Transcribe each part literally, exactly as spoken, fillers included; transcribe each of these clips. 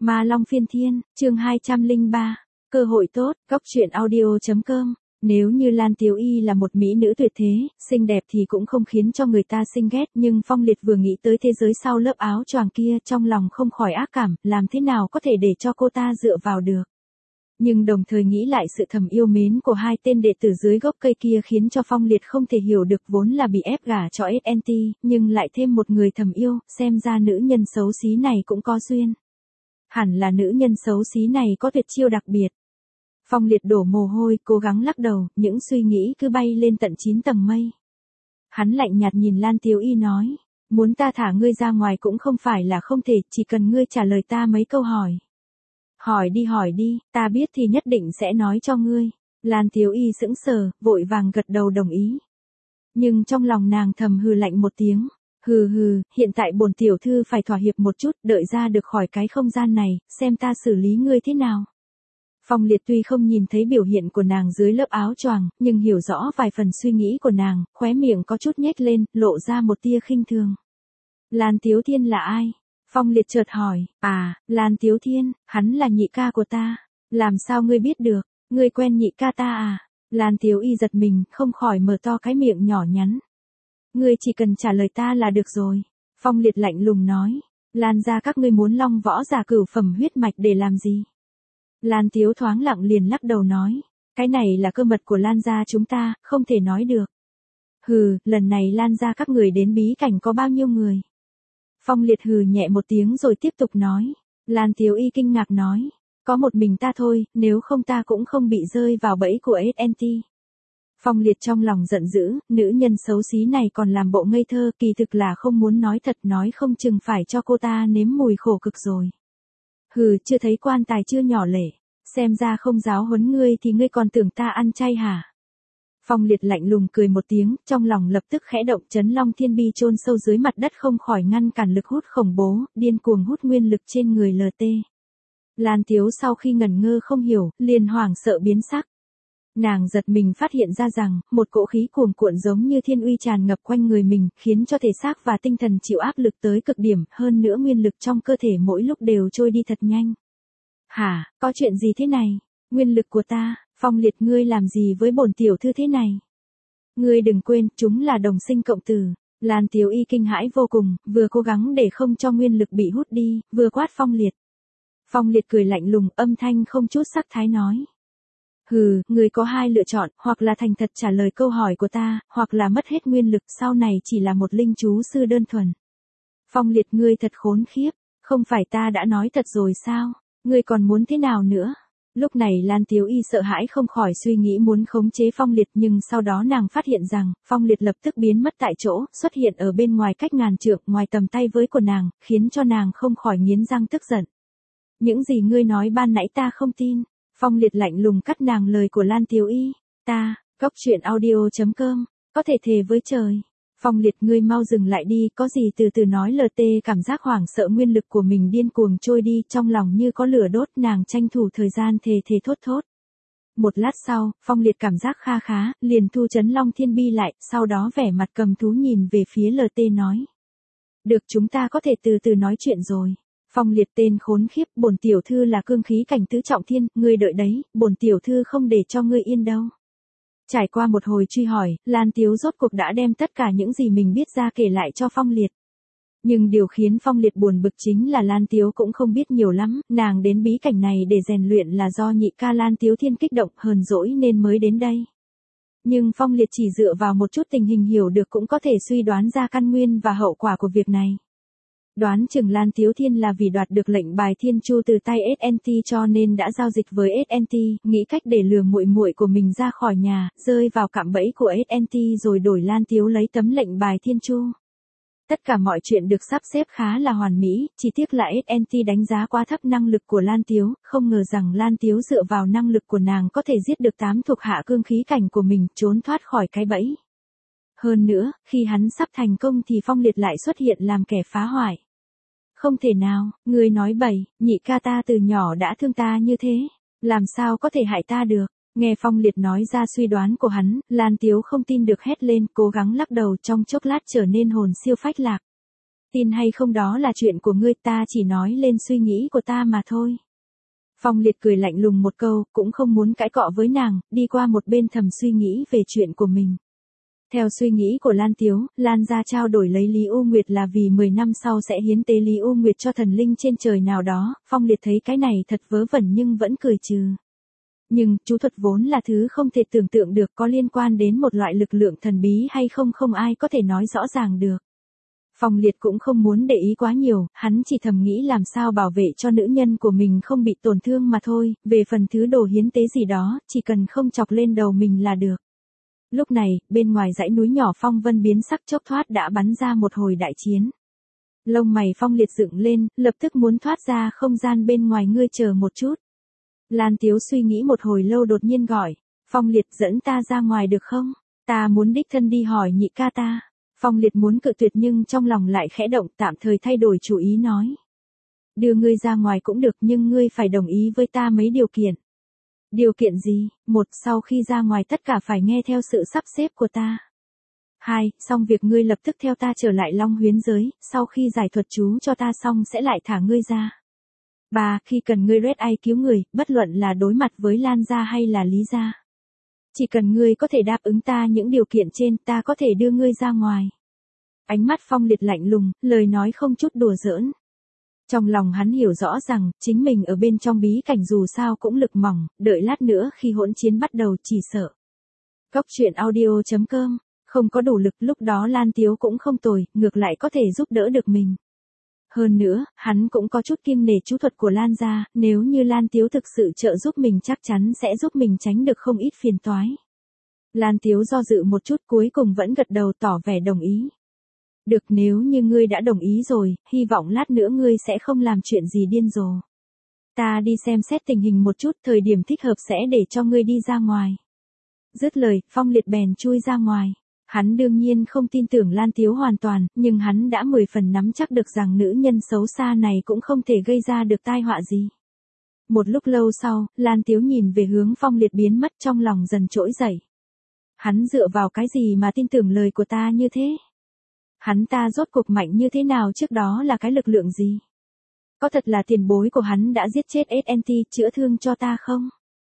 Ma Long Phiên Thiên, chương hai trăm lẻ ba, cơ hội tốt, góc truyện audio chấm com. Nếu như Lan Tiếu Y là một mỹ nữ tuyệt thế, xinh đẹp thì cũng không khiến cho người ta sinh ghét, nhưng Phong Liệt vừa nghĩ tới thế giới sau lớp áo choàng kia, trong lòng không khỏi ác cảm, làm thế nào có thể để cho cô ta dựa vào được. Nhưng đồng thời nghĩ lại sự thầm yêu mến của hai tên đệ tử dưới gốc cây kia khiến cho Phong Liệt không thể hiểu được, vốn là bị ép gả cho ét en tê, nhưng lại thêm một người thầm yêu, xem ra nữ nhân xấu xí này cũng có duyên. Hẳn là nữ nhân xấu xí này có tuyệt chiêu đặc biệt. Phong Liệt đổ mồ hôi, cố gắng lắc đầu, những suy nghĩ cứ bay lên tận chín tầng mây. Hắn lạnh nhạt nhìn Lan Tiếu Y nói, muốn ta thả ngươi ra ngoài cũng không phải là không thể, chỉ cần ngươi trả lời ta mấy câu hỏi. Hỏi đi hỏi đi, ta biết thì nhất định sẽ nói cho ngươi. Lan Tiếu Y sững sờ, vội vàng gật đầu đồng ý. Nhưng trong lòng nàng thầm hừ lạnh một tiếng. Hừ hừ, hiện tại bổn tiểu thư phải thỏa hiệp một chút, đợi ra được khỏi cái không gian này, xem ta xử lý ngươi thế nào. Phong Liệt tuy không nhìn thấy biểu hiện của nàng dưới lớp áo choàng, nhưng hiểu rõ vài phần suy nghĩ của nàng, khóe miệng có chút nhếch lên, lộ ra một tia khinh thường. Lan Tiếu Thiên là ai? Phong Liệt chợt hỏi, à, Lan Tiếu Thiên, hắn là nhị ca của ta. Làm sao ngươi biết được, ngươi quen nhị ca ta à? Lan Tiếu Y giật mình, không khỏi mở to cái miệng nhỏ nhắn. Ngươi chỉ cần trả lời ta là được rồi. Phong Liệt lạnh lùng nói, Lan ra các ngươi muốn long võ giả cửu phẩm huyết mạch để làm gì? Lan Tiếu thoáng lặng liền lắc đầu nói, cái này là cơ mật của Lan gia chúng ta, không thể nói được. Hừ, lần này Lan gia các người đến bí cảnh có bao nhiêu người? Phong Liệt hừ nhẹ một tiếng rồi tiếp tục nói. Lan Tiếu Y kinh ngạc nói, có một mình ta thôi, nếu không ta cũng không bị rơi vào bẫy của ét en tê. Phong Liệt trong lòng giận dữ, nữ nhân xấu xí này còn làm bộ ngây thơ, kỳ thực là không muốn nói thật, nói không chừng phải cho cô ta nếm mùi khổ cực rồi. Hừ, chưa thấy quan tài chưa nhỏ lệ, xem ra không giáo huấn ngươi thì ngươi còn tưởng ta ăn chay hả? Phong Liệt lạnh lùng cười một tiếng, trong lòng lập tức khẽ động, Chấn Long Thiên Bi chôn sâu dưới mặt đất không khỏi ngăn cản lực hút khủng bố, điên cuồng hút nguyên lực trên người lờ tê. Lan Tiếu sau khi ngẩn ngơ không hiểu, liền hoảng sợ biến sắc. Nàng giật mình phát hiện ra rằng, một cỗ khí cuồn cuộn giống như thiên uy tràn ngập quanh người mình, khiến cho thể xác và tinh thần chịu áp lực tới cực điểm, hơn nữa nguyên lực trong cơ thể mỗi lúc đều trôi đi thật nhanh. Hả, có chuyện gì thế này? Nguyên lực của ta, Phong Liệt ngươi làm gì với bổn tiểu thư thế này? Ngươi đừng quên, chúng là đồng sinh cộng tử. Lan Tiếu Y kinh hãi vô cùng, vừa cố gắng để không cho nguyên lực bị hút đi, vừa quát Phong Liệt. Phong Liệt cười lạnh lùng, âm thanh không chút sắc thái nói. Hừ, người có hai lựa chọn, hoặc là thành thật trả lời câu hỏi của ta, hoặc là mất hết nguyên lực, sau này chỉ là một linh chú sư đơn thuần. Phong Liệt ngươi thật khốn khiếp, không phải ta đã nói thật rồi sao, ngươi còn muốn thế nào nữa? Lúc này Lan Tiếu Y sợ hãi không khỏi suy nghĩ muốn khống chế Phong Liệt, nhưng sau đó nàng phát hiện rằng, Phong Liệt lập tức biến mất tại chỗ, xuất hiện ở bên ngoài cách ngàn trượng, ngoài tầm tay với của nàng, khiến cho nàng không khỏi nghiến răng tức giận. Những gì ngươi nói ban nãy ta không tin. Phong Liệt lạnh lùng cắt nàng lời của Lan Tiếu Y. Ta, góc truyện audio chấm com, có thể thề với trời. Phong Liệt ngươi mau dừng lại đi, có gì từ từ nói lờ tê cảm giác hoảng sợ nguyên lực của mình điên cuồng trôi đi, trong lòng như có lửa đốt, nàng tranh thủ thời gian thề thề thốt thốt. Một lát sau, Phong Liệt cảm giác kha khá, liền thu Chấn Long Thiên Bi lại, sau đó vẻ mặt cầm thú nhìn về phía lờ tê nói. Được, chúng ta có thể từ từ nói chuyện rồi. Phong Liệt tên khốn khiếp, bổn tiểu thư là cương khí cảnh tứ trọng thiên, ngươi đợi đấy, bổn tiểu thư không để cho ngươi yên đâu. Trải qua một hồi truy hỏi, Lan Tiếu rốt cuộc đã đem tất cả những gì mình biết ra kể lại cho Phong Liệt. Nhưng điều khiến Phong Liệt buồn bực chính là Lan Tiếu cũng không biết nhiều lắm, nàng đến bí cảnh này để rèn luyện là do nhị ca Lan Tiếu Thiên kích động hờn dỗi nên mới đến đây. Nhưng Phong Liệt chỉ dựa vào một chút tình hình hiểu được cũng có thể suy đoán ra căn nguyên và hậu quả của việc này. Đoán chừng Lan Tiếu Thiên là vì đoạt được lệnh bài thiên chu từ tay ét en tê cho nên đã giao dịch với ét en tê, nghĩ cách để lừa muội muội của mình ra khỏi nhà, rơi vào cạm bẫy của ét en tê rồi đổi Lan Tiếu lấy tấm lệnh bài thiên chu. Tất cả mọi chuyện được sắp xếp khá là hoàn mỹ, chỉ tiếc là ét en tê đánh giá quá thấp năng lực của Lan Tiếu, không ngờ rằng Lan Tiếu dựa vào năng lực của nàng có thể giết được tám thuộc hạ cương khí cảnh của mình, trốn thoát khỏi cái bẫy. Hơn nữa, khi hắn sắp thành công thì Phong Liệt lại xuất hiện làm kẻ phá hoại. Không thể nào, ngươi nói bậy, nhị ca ta từ nhỏ đã thương ta như thế, làm sao có thể hại ta được? Nghe Phong Liệt nói ra suy đoán của hắn, Lan Tiếu không tin được hét lên, cố gắng lắc đầu, trong chốc lát trở nên hồn siêu phách lạc. Tin hay không đó là chuyện của ngươi, ta chỉ nói lên suy nghĩ của ta mà thôi. Phong Liệt cười lạnh lùng một câu, cũng không muốn cãi cọ với nàng, đi qua một bên thầm suy nghĩ về chuyện của mình. Theo suy nghĩ của Lan Tiếu, Lan gia trao đổi lấy Lý U Nguyệt là vì mười năm sau sẽ hiến tế Lý U Nguyệt cho thần linh trên trời nào đó, Phong Liệt thấy cái này thật vớ vẩn nhưng vẫn cười trừ. Nhưng, chú thuật vốn là thứ không thể tưởng tượng được, có liên quan đến một loại lực lượng thần bí hay không không ai có thể nói rõ ràng được. Phong Liệt cũng không muốn để ý quá nhiều, hắn chỉ thầm nghĩ làm sao bảo vệ cho nữ nhân của mình không bị tổn thương mà thôi, về phần thứ đồ hiến tế gì đó, chỉ cần không chọc lên đầu mình là được. Lúc này, bên ngoài dãy núi nhỏ phong vân biến sắc, chốc thoát đã bắn ra một hồi đại chiến. Lông mày Phong Liệt dựng lên, lập tức muốn thoát ra không gian bên ngoài, ngươi chờ một chút. Lan Tiếu suy nghĩ một hồi lâu đột nhiên gọi, Phong Liệt dẫn ta ra ngoài được không? Ta muốn đích thân đi hỏi nhị ca ta. Phong Liệt muốn cự tuyệt nhưng trong lòng lại khẽ động, tạm thời thay đổi chủ ý nói. Đưa ngươi ra ngoài cũng được nhưng ngươi phải đồng ý với ta mấy điều kiện. Điều kiện gì? Một, sau khi ra ngoài tất cả phải nghe theo sự sắp xếp của ta. Hai, xong việc ngươi lập tức theo ta trở lại Long Huyễn giới, sau khi giải thuật chú cho ta xong sẽ lại thả ngươi ra. Ba, khi cần ngươi Red Eye cứu người, bất luận là đối mặt với Lan gia hay là Lý gia. Chỉ cần ngươi có thể đáp ứng ta những điều kiện trên, ta có thể đưa ngươi ra ngoài. Ánh mắt Phong Liệt lạnh lùng, lời nói không chút đùa giỡn. Trong lòng hắn hiểu rõ rằng, chính mình ở bên trong bí cảnh dù sao cũng lực mỏng, đợi lát nữa khi hỗn chiến bắt đầu chỉ sợ. Góc truyện audio chấm com, không có đủ lực, lúc đó Lan Tiếu cũng không tồi, ngược lại có thể giúp đỡ được mình. Hơn nữa, hắn cũng có chút kiêng nể chú thuật của Lan gia, nếu như Lan Tiếu thực sự trợ giúp mình chắc chắn sẽ giúp mình tránh được không ít phiền toái. Lan Tiếu do dự một chút cuối cùng vẫn gật đầu tỏ vẻ đồng ý. Được, nếu như ngươi đã đồng ý rồi, hy vọng lát nữa ngươi sẽ không làm chuyện gì điên rồ. Ta đi xem xét tình hình một chút, thời điểm thích hợp sẽ để cho ngươi đi ra ngoài. Dứt lời, Phong Liệt bèn chui ra ngoài. Hắn đương nhiên không tin tưởng Lan Tiếu hoàn toàn, nhưng hắn đã mười phần nắm chắc được rằng nữ nhân xấu xa này cũng không thể gây ra được tai họa gì. Một lúc lâu sau, Lan Tiếu nhìn về hướng Phong Liệt biến mất, trong lòng dần trỗi dậy. Hắn dựa vào cái gì mà tin tưởng lời của ta như thế? Hắn ta rốt cuộc mạnh như thế nào, trước đó là cái lực lượng gì? Có thật là tiền bối của hắn đã giết chết ét en tê chữa thương cho ta không?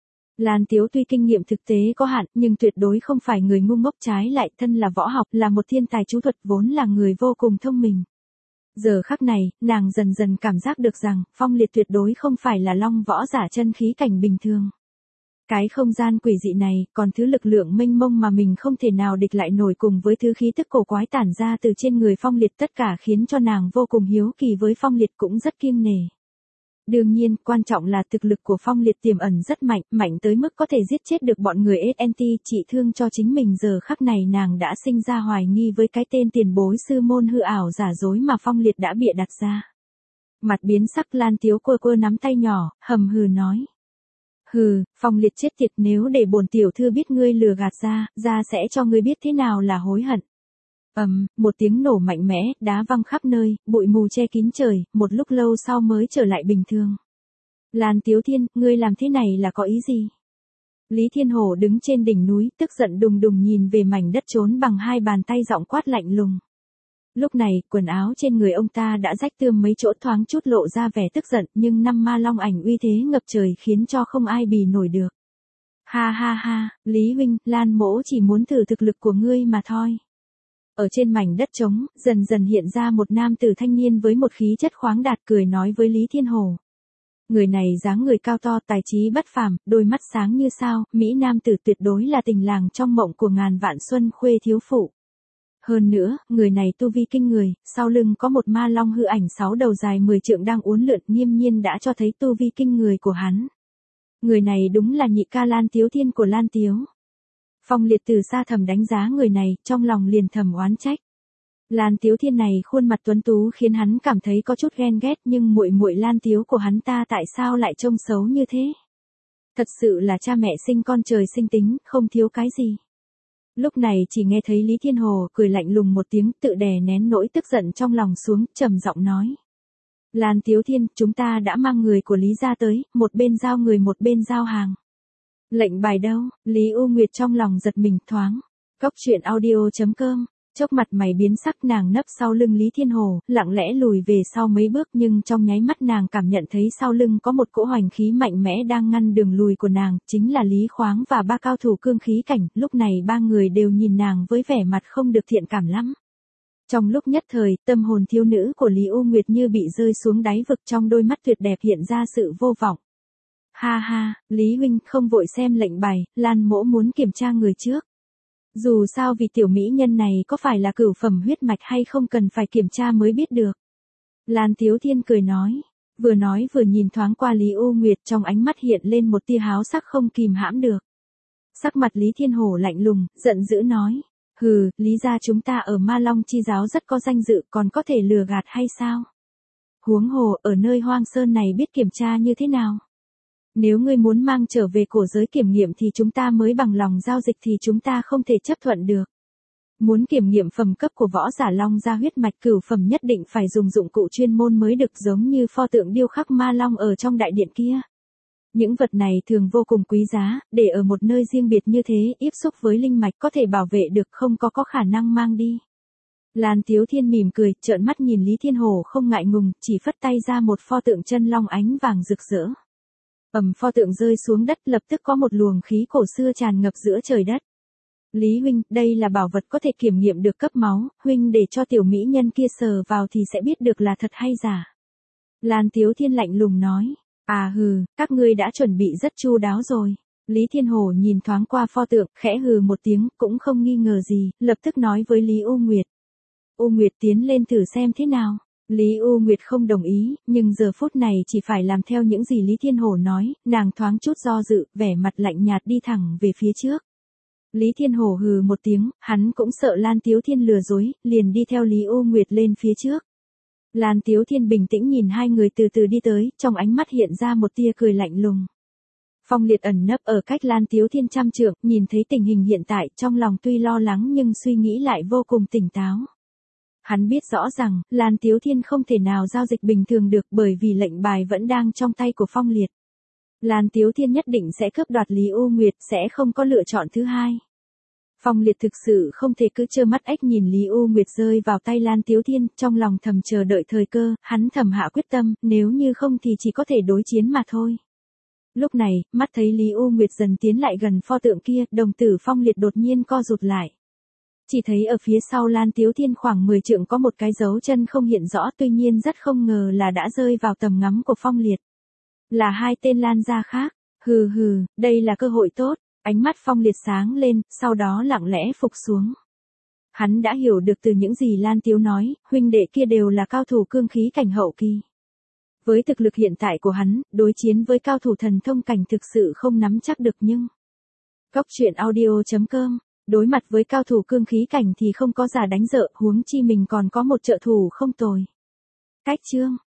Lan Tiếu tuy kinh nghiệm thực tế có hạn, nhưng tuyệt đối không phải người ngu ngốc, trái lại thân là võ học, là một thiên tài chú thuật, vốn là người vô cùng thông minh. Giờ khắc này, nàng dần dần cảm giác được rằng, Phong Liệt tuyệt đối không phải là long võ giả chân khí cảnh bình thường. Cái không gian quỷ dị này, còn thứ lực lượng mênh mông mà mình không thể nào địch lại nổi, cùng với thứ khí tức cổ quái tản ra từ trên người Phong Liệt, tất cả khiến cho nàng vô cùng hiếu kỳ với Phong Liệt, cũng rất kiêng nể. Đương nhiên, quan trọng là thực lực của Phong Liệt tiềm ẩn rất mạnh, mạnh tới mức có thể giết chết được bọn người ét en tê, trị thương cho chính mình. Giờ khắc này nàng đã sinh ra hoài nghi với cái tên tiền bối sư môn hư ảo giả dối mà Phong Liệt đã bịa đặt ra. Mặt biến sắc, Lan Tiếu quơ quơ nắm tay nhỏ, hầm hừ nói. Hừ, Phong Liệt chết tiệt, nếu để bổn tiểu thư biết ngươi lừa gạt ra, ra sẽ cho ngươi biết thế nào là hối hận. Ầm, um, một tiếng nổ mạnh mẽ, đá văng khắp nơi, bụi mù che kín trời, một lúc lâu sau mới trở lại bình thường. Lan Tiếu Thiên, ngươi làm thế này là có ý gì? Lý Thiên Hổ đứng trên đỉnh núi, tức giận đùng đùng nhìn về mảnh đất trốn bằng hai bàn tay, giọng quát lạnh lùng. Lúc này, quần áo trên người ông ta đã rách tươm mấy chỗ, thoáng chút lộ ra vẻ tức giận, nhưng năm ma long ảnh uy thế ngập trời khiến cho không ai bì nổi được. Ha ha ha, Lý huynh, Lan mỗ chỉ muốn thử thực lực của ngươi mà thôi. Ở trên mảnh đất trống, dần dần hiện ra một nam tử thanh niên với một khí chất khoáng đạt, cười nói với Lý Thiên Hổ. Người này dáng người cao to, tài trí bất phàm, đôi mắt sáng như sao, mỹ nam tử tuyệt đối là tình làng trong mộng của ngàn vạn xuân khuê thiếu phụ. Hơn nữa, người này tu vi kinh người, sau lưng có một ma long hư ảnh sáu đầu dài mười trượng đang uốn lượn, nghiêm nhiên đã cho thấy tu vi kinh người của hắn. Người này đúng là nhị ca Lan Tiếu Thiên của Lan Tiếu. Phong Liệt từ xa thầm đánh giá người này, trong lòng liền thầm oán trách. Lan Tiếu Thiên này khuôn mặt tuấn tú khiến hắn cảm thấy có chút ghen ghét, nhưng muội muội Lan Tiếu của hắn ta tại sao lại trông xấu như thế? Thật sự là cha mẹ sinh con trời sinh tính, không thiếu cái gì. Lúc này chỉ nghe thấy Lý Thiên Hồ cười lạnh lùng một tiếng, tự đè nén nỗi tức giận trong lòng xuống, trầm giọng nói. Lan Tiếu Thiên, chúng ta đã mang người của Lý gia tới, một bên giao người một bên giao hàng. Lệnh bài đâu? Lý U Nguyệt trong lòng giật mình thoáng. Góc truyện audio chấm com Chốc mặt mày biến sắc, nàng nấp sau lưng Lý Thiên Hồ, lặng lẽ lùi về sau mấy bước, nhưng trong nháy mắt nàng cảm nhận thấy sau lưng có một cỗ hoành khí mạnh mẽ đang ngăn đường lùi của nàng, chính là Lý Khoáng và ba cao thủ cương khí cảnh, lúc này ba người đều nhìn nàng với vẻ mặt không được thiện cảm lắm. Trong lúc nhất thời, tâm hồn thiếu nữ của Lý U Nguyệt như bị rơi xuống đáy vực, trong đôi mắt tuyệt đẹp hiện ra sự vô vọng. Ha ha, Lý huynh không vội xem lệnh bài, Lan mỗ muốn kiểm tra người trước. Dù sao vì tiểu mỹ nhân này có phải là cửu phẩm huyết mạch hay không cần phải kiểm tra mới biết được. Lan Tiếu Thiên cười nói, vừa nói vừa nhìn thoáng qua Lý U Nguyệt, trong ánh mắt hiện lên một tia háo sắc không kìm hãm được. Sắc mặt Lý Thiên Hổ lạnh lùng, giận dữ nói, hừ, Lý gia chúng ta ở Ma Long chi giáo rất có danh dự, còn có thể lừa gạt hay sao? Huống hồ, ở nơi hoang sơn này biết kiểm tra như thế nào? Nếu ngươi muốn mang trở về cổ giới kiểm nghiệm thì chúng ta mới bằng lòng giao dịch, thì chúng ta không thể chấp thuận được. Muốn kiểm nghiệm phẩm cấp của võ giả Long gia huyết mạch cửu phẩm nhất định phải dùng dụng cụ chuyên môn mới được, giống như pho tượng điêu khắc ma long ở trong đại điện kia. Những vật này thường vô cùng quý giá, để ở một nơi riêng biệt như thế, tiếp xúc với linh mạch có thể bảo vệ được, không có có khả năng mang đi. Lan Tiếu Thiên mỉm cười, trợn mắt nhìn Lý Thiên Hồ không ngại ngùng, chỉ phất tay ra một pho tượng chân long ánh vàng rực rỡ. Ầm, pho tượng rơi xuống đất, lập tức có một luồng khí cổ xưa tràn ngập giữa trời đất. Lý huynh, đây là bảo vật có thể kiểm nghiệm được cấp máu, huynh để cho tiểu mỹ nhân kia sờ vào thì sẽ biết được là thật hay giả. Lan Tiếu Thiên lạnh lùng nói, à hừ, các ngươi đã chuẩn bị rất chu đáo rồi. Lý Thiên Hồ nhìn thoáng qua pho tượng, khẽ hừ một tiếng, cũng không nghi ngờ gì, lập tức nói với Lý U Nguyệt. U Nguyệt tiến lên thử xem thế nào. Lý U Nguyệt không đồng ý, nhưng giờ phút này chỉ phải làm theo những gì Lý Thiên Hổ nói, nàng thoáng chút do dự, vẻ mặt lạnh nhạt đi thẳng về phía trước. Lý Thiên Hổ hừ một tiếng, hắn cũng sợ Lan Tiếu Thiên lừa dối, liền đi theo Lý U Nguyệt lên phía trước. Lan Tiếu Thiên bình tĩnh nhìn hai người từ từ đi tới, trong ánh mắt hiện ra một tia cười lạnh lùng. Phong Liệt ẩn nấp ở cách Lan Tiếu Thiên trăm trượng, nhìn thấy tình hình hiện tại, trong lòng tuy lo lắng nhưng suy nghĩ lại vô cùng tỉnh táo. Hắn biết rõ rằng, Lan Tiếu Thiên không thể nào giao dịch bình thường được, bởi vì lệnh bài vẫn đang trong tay của Phong Liệt. Lan Tiếu Thiên nhất định sẽ cướp đoạt Lý U Nguyệt, sẽ không có lựa chọn thứ hai. Phong Liệt thực sự không thể cứ trơ mắt ếch nhìn Lý U Nguyệt rơi vào tay Lan Tiếu Thiên, trong lòng thầm chờ đợi thời cơ, hắn thầm hạ quyết tâm, nếu như không thì chỉ có thể đối chiến mà thôi. Lúc này, mắt thấy Lý U Nguyệt dần tiến lại gần pho tượng kia, đồng tử Phong Liệt đột nhiên co rụt lại. Chỉ thấy ở phía sau Lan Tiếu Thiên khoảng mười trượng có một cái dấu chân không hiện rõ, tuy nhiên rất không ngờ là đã rơi vào tầm ngắm của Phong Liệt. Là hai tên Lan gia khác, hừ hừ, đây là cơ hội tốt, ánh mắt Phong Liệt sáng lên, sau đó lặng lẽ phục xuống. Hắn đã hiểu được từ những gì Lan Tiếu nói, huynh đệ kia đều là cao thủ cương khí cảnh hậu kỳ. Với thực lực hiện tại của hắn, đối chiến với cao thủ thần thông cảnh thực sự không nắm chắc được, nhưng Góc truyện audio chấm com, đối mặt với cao thủ cương khí cảnh thì không có giả đánh dợ, huống chi mình còn có một trợ thủ không tồi. Cách chương